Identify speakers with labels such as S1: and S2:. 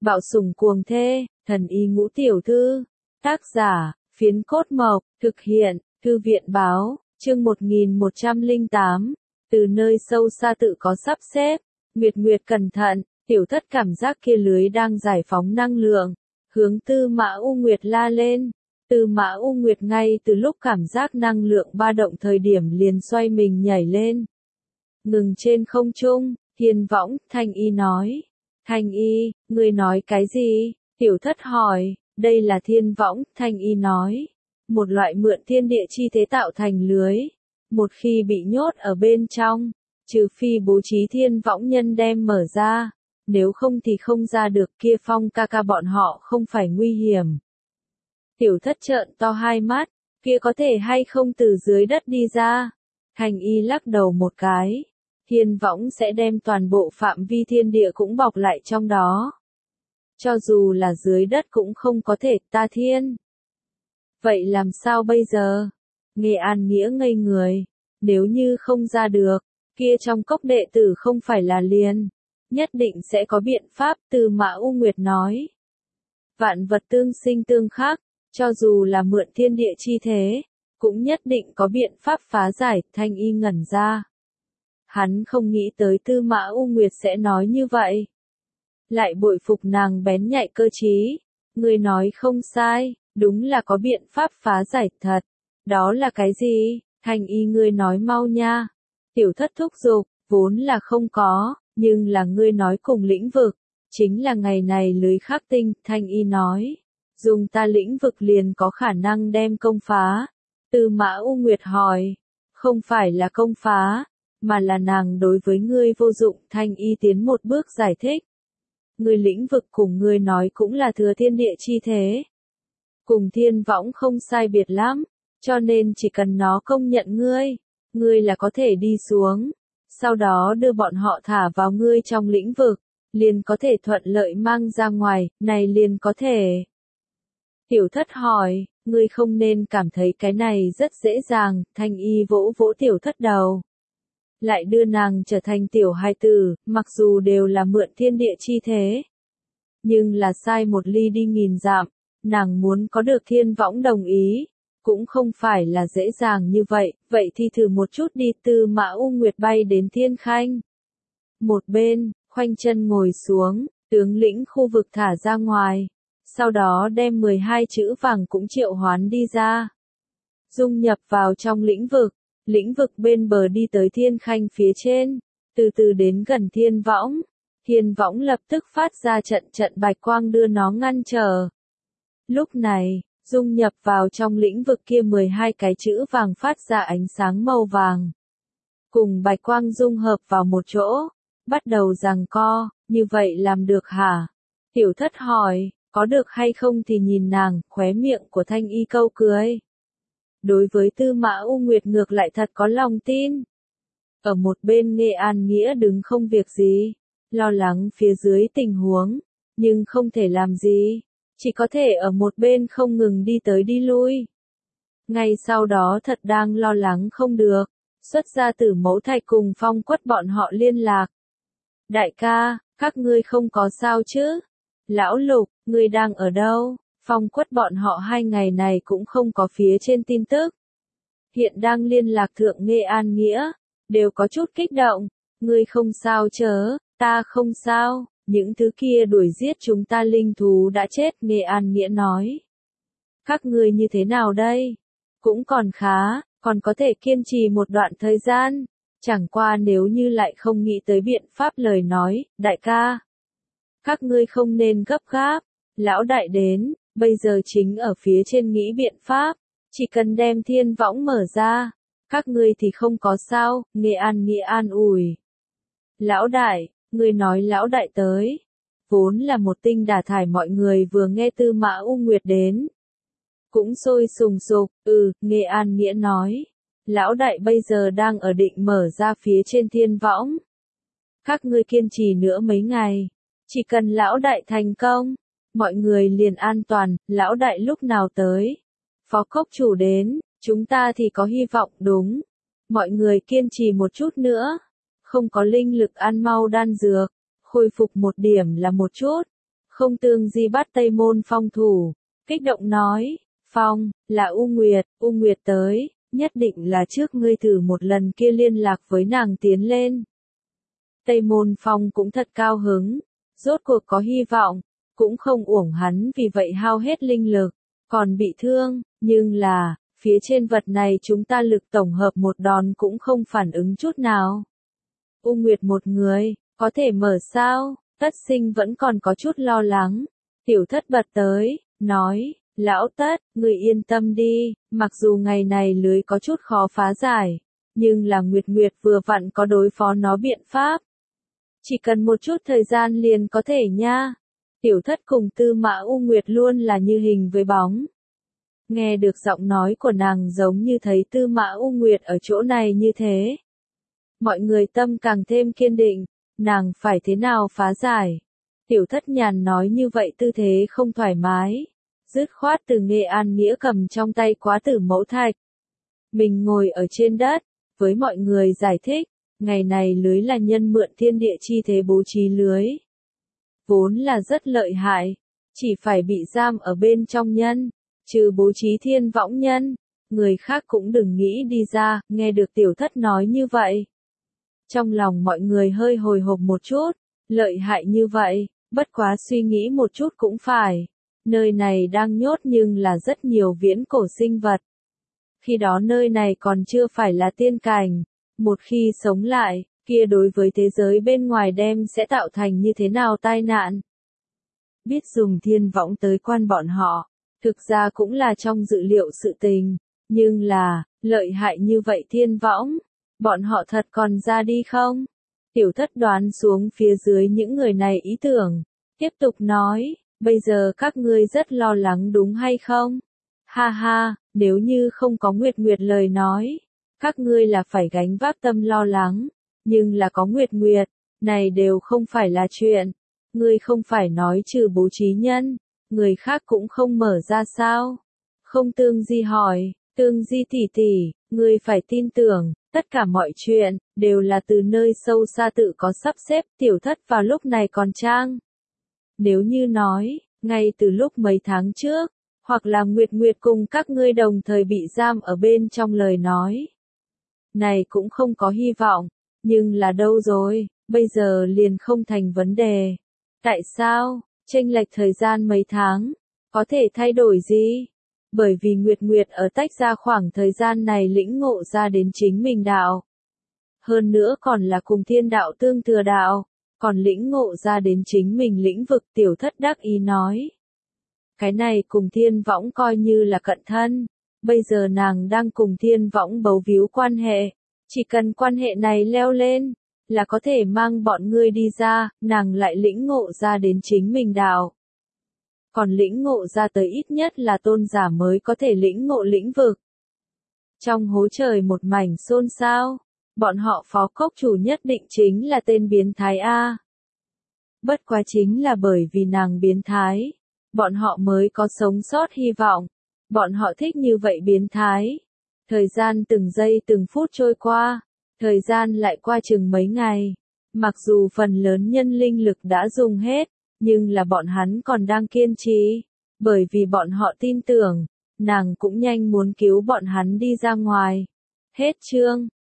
S1: Bạo sủng cuồng thê, thần y ngũ tiểu thư. Tác giả, Phiến Cốt Mộc, thực hiện, Thư viện báo, chương 1108. Từ nơi sâu xa tự có sắp xếp. Nguyệt Nguyệt cẩn thận, tiểu thất cảm giác kia lưới đang giải phóng năng lượng, hướng Tư Mã U Nguyệt la lên. Tư Mã U Nguyệt ngay từ lúc cảm giác năng lượng ba động thời điểm liền xoay mình nhảy lên. Ngừng trên không trung, Thiên Võng, Thanh Y nói. Thanh Y, ngươi nói cái gì? Tiểu thất hỏi. Đây là Thiên Võng, Thanh Y nói. Một loại mượn thiên địa chi thế tạo thành lưới. Một khi bị nhốt ở bên trong, trừ phi bố trí Thiên Võng nhân đem mở ra, nếu không thì không ra được. Kia Phong ca ca bọn họ không phải nguy hiểm. Tiểu thất trợn to hai mắt, kia có thể hay không từ dưới đất đi ra? Thanh Y lắc đầu một cái. Thiên Võng sẽ đem toàn bộ phạm vi thiên địa cũng bọc lại trong đó. Cho dù là dưới đất cũng không có thể ta thiên. Vậy làm sao bây giờ? Nghe An Nghĩa ngây người. Nếu như không ra được, kia trong cốc đệ tử không phải là liền. Nhất định sẽ có biện pháp, Tư Mã U Nguyệt nói. Vạn vật tương sinh tương khắc, cho dù là mượn thiên địa chi thế, cũng nhất định có biện pháp phá giải. Thanh Y ngẩn ra. Hắn không nghĩ tới Tư Mã U Nguyệt sẽ nói như vậy. Lại bội phục nàng bén nhạy cơ trí. Ngươi nói không sai, đúng là có biện pháp phá giải thật. Đó là cái gì? Thanh Y ngươi nói mau nha. Tiểu thất thúc giục, vốn là không có, nhưng là ngươi nói cùng lĩnh vực. Chính là ngày này lưới khắc tinh, Thanh Y nói. Dùng ta lĩnh vực liền có khả năng đem công phá. Tư Mã U Nguyệt hỏi. Không phải là công phá, mà là nàng đối với ngươi vô dụng. Thanh Y tiến một bước giải thích. Ngươi lĩnh vực cùng ngươi nói cũng là thừa thiên địa chi thế. Cùng Thiên Võng không sai biệt lắm, cho nên chỉ cần nó công nhận ngươi là có thể đi xuống. Sau đó đưa bọn họ thả vào ngươi trong lĩnh vực, liền có thể thuận lợi mang ra ngoài, này liền có thể. Tiểu thất hỏi, ngươi không nên cảm thấy cái này rất dễ dàng. Thanh Y vỗ vỗ tiểu thất đầu. Lại đưa nàng trở thành tiểu hài tử, mặc dù đều là mượn thiên địa chi thế. Nhưng là sai một ly đi nghìn dặm, nàng muốn có được Thiên Võng đồng ý, cũng không phải là dễ dàng như vậy. Vậy thì thử một chút đi. Tư Mã U Nguyệt bay đến thiên khanh. Một bên, khoanh chân ngồi xuống, tướng lĩnh khu vực thả ra ngoài. Sau đó đem 12 chữ vàng cũng triệu hoán đi ra. Dung nhập vào trong lĩnh vực. Lĩnh vực bên bờ đi tới thiên khanh phía trên, từ từ đến gần Thiên Võng. Thiên Võng lập tức phát ra trận trận bạch quang đưa nó ngăn trở. Lúc này, dung nhập vào trong lĩnh vực kia 12 cái chữ vàng phát ra ánh sáng màu vàng. Cùng bạch quang dung hợp vào một chỗ, bắt đầu giằng co. Như vậy làm được hả? Tiểu thất hỏi, có được hay không thì nhìn nàng. Khóe miệng của Thanh Y câu cười. Đối với Tư Mã U Nguyệt ngược lại thật có lòng tin. Ở một bên nghe An Nghĩa đứng không việc gì, lo lắng phía dưới tình huống, nhưng không thể làm gì, chỉ có thể ở một bên không ngừng đi tới đi lui. Ngay sau đó thật đang lo lắng không được, xuất ra Tử Mẫu Thạch cùng Phong Quất bọn họ liên lạc. Đại ca, các ngươi không có sao chứ? Lão Lục, ngươi đang ở đâu? Phong Quất bọn họ 2 ngày này cũng không có phía trên tin tức. Hiện đang liên lạc thượng nghe An Nghĩa, đều có chút kích động. Ngươi không sao chớ? Ta không sao, những thứ kia đuổi giết chúng ta linh thú đã chết. Nghe An Nghĩa nói. Các ngươi như thế nào đây? Cũng còn khá, còn có thể kiên trì một đoạn thời gian. Chẳng qua nếu như lại không nghĩ tới biện pháp lời nói, đại ca. Các ngươi không nên gấp gáp, lão đại đến. Bây giờ chính ở phía trên nghĩ biện pháp, chỉ cần đem Thiên Võng mở ra, các ngươi thì không có sao. Nghe An Nghĩa an ủi. Lão đại, ngươi nói lão đại tới. Vốn là một tinh đả thải mọi người vừa nghe Tư Mã U Nguyệt đến. Cũng sôi sùng sục, nghe An Nghĩa nói. Lão đại bây giờ đang ở định mở ra phía trên Thiên Võng. Các ngươi kiên trì nữa mấy ngày, chỉ cần lão đại thành công, mọi người liền an toàn. Lão đại lúc nào tới? Phó cốc chủ đến, chúng ta thì có hy vọng. Đúng. Mọi người kiên trì một chút nữa. Không có linh lực ăn mau đan dược, khôi phục một điểm là một chút. Không Tương Di bắt Tây Môn Phong thủ, kích động nói, Phong, là U Nguyệt tới, nhất định là trước ngươi thử một lần kia liên lạc với nàng tiến lên. Tây Môn Phong cũng thật cao hứng, rốt cuộc có hy vọng, cũng không uổng hắn vì vậy hao hết linh lực, còn bị thương, nhưng là, phía trên vật này chúng ta lực tổng hợp một đòn cũng không phản ứng chút nào. U Nguyệt một người, có thể mở sao? Tất Sinh vẫn còn có chút lo lắng. Tiểu Thất bật tới, nói, lão Tất, người yên tâm đi, mặc dù ngày này lưới có chút khó phá giải, nhưng là Nguyệt Nguyệt vừa vặn có đối phó nó biện pháp. Chỉ cần một chút thời gian liền có thể nha. Tiểu Thất cùng Tư Mã U Nguyệt luôn là như hình với bóng. Nghe được giọng nói của nàng giống như thấy Tư Mã U Nguyệt ở chỗ này như thế. Mọi người tâm càng thêm kiên định, nàng phải thế nào phá giải. Tiểu Thất nhàn nói như vậy tư thế không thoải mái. Dứt khoát từ Nghệ An Nghĩa cầm trong tay quá tử mẫu thạch. Mình ngồi ở trên đất, với mọi người giải thích, ngày này lưới là nhân mượn thiên địa chi thế bố trí lưới. Vốn là rất lợi hại, chỉ phải bị giam ở bên trong nhân, trừ bố trí thiên võng nhân, người khác cũng đừng nghĩ đi ra, nghe được Tiểu Thất nói như vậy. Trong lòng mọi người hơi hồi hộp một chút, lợi hại như vậy, bất quá suy nghĩ một chút cũng phải. Nơi này đang nhốt nhưng là rất nhiều viễn cổ sinh vật. Khi đó nơi này còn chưa phải là tiên cảnh, một khi sống lại, kia đối với thế giới bên ngoài đem sẽ tạo thành như thế nào tai nạn. Biết dùng thiên võng tới quan bọn họ, thực ra cũng là trong dự liệu sự tình, nhưng là, lợi hại như vậy thiên võng, bọn họ thật còn ra đi không? Tiểu Thất đoán xuống phía dưới những người này ý tưởng, tiếp tục nói, bây giờ các ngươi rất lo lắng đúng hay không? Ha ha, nếu như không có Nguyệt Nguyệt lời nói, các ngươi là phải gánh vác tâm lo lắng, nhưng là có Nguyệt Nguyệt, này đều không phải là chuyện. Ngươi không phải nói trừ bố trí nhân, người khác cũng không mở ra sao? Không Tương Di hỏi, Tương Di tỷ tỷ, ngươi phải tin tưởng, tất cả mọi chuyện, đều là từ nơi sâu xa tự có sắp xếp. Tiểu Thất vào lúc này còn trang. Nếu như nói, ngay từ lúc mấy tháng trước, hoặc là Nguyệt Nguyệt cùng các ngươi đồng thời bị giam ở bên trong lời nói. Này cũng không có hy vọng, nhưng là đâu rồi, bây giờ liền không thành vấn đề. Tại sao, chênh lệch thời gian mấy tháng, có thể thay đổi gì? Bởi vì Nguyệt Nguyệt ở tách ra khoảng thời gian này lĩnh ngộ ra đến chính mình đạo. Hơn nữa còn là cùng thiên đạo tương thừa đạo, còn lĩnh ngộ ra đến chính mình lĩnh vực. Tiểu Thất đắc ý nói. Cái này cùng thiên võng coi như là cận thân, bây giờ nàng đang cùng thiên võng bấu víu quan hệ, chỉ cần quan hệ này leo lên, là có thể mang bọn ngươi đi ra, nàng lại lĩnh ngộ ra đến chính mình đạo. Còn lĩnh ngộ ra tới ít nhất là tôn giả mới có thể lĩnh ngộ lĩnh vực. Trong hố trời một mảnh xôn xao, bọn họ phó cốc chủ nhất định chính là tên biến thái A. Bất quá chính là bởi vì nàng biến thái, bọn họ mới có sống sót hy vọng, bọn họ thích như vậy biến thái. Thời gian từng giây từng phút trôi qua, thời gian lại qua chừng mấy ngày, mặc dù phần lớn nhân linh lực đã dùng hết, nhưng là bọn hắn còn đang kiên trì, bởi vì bọn họ tin tưởng, nàng cũng nhanh muốn cứu bọn hắn đi ra ngoài. Hết chương.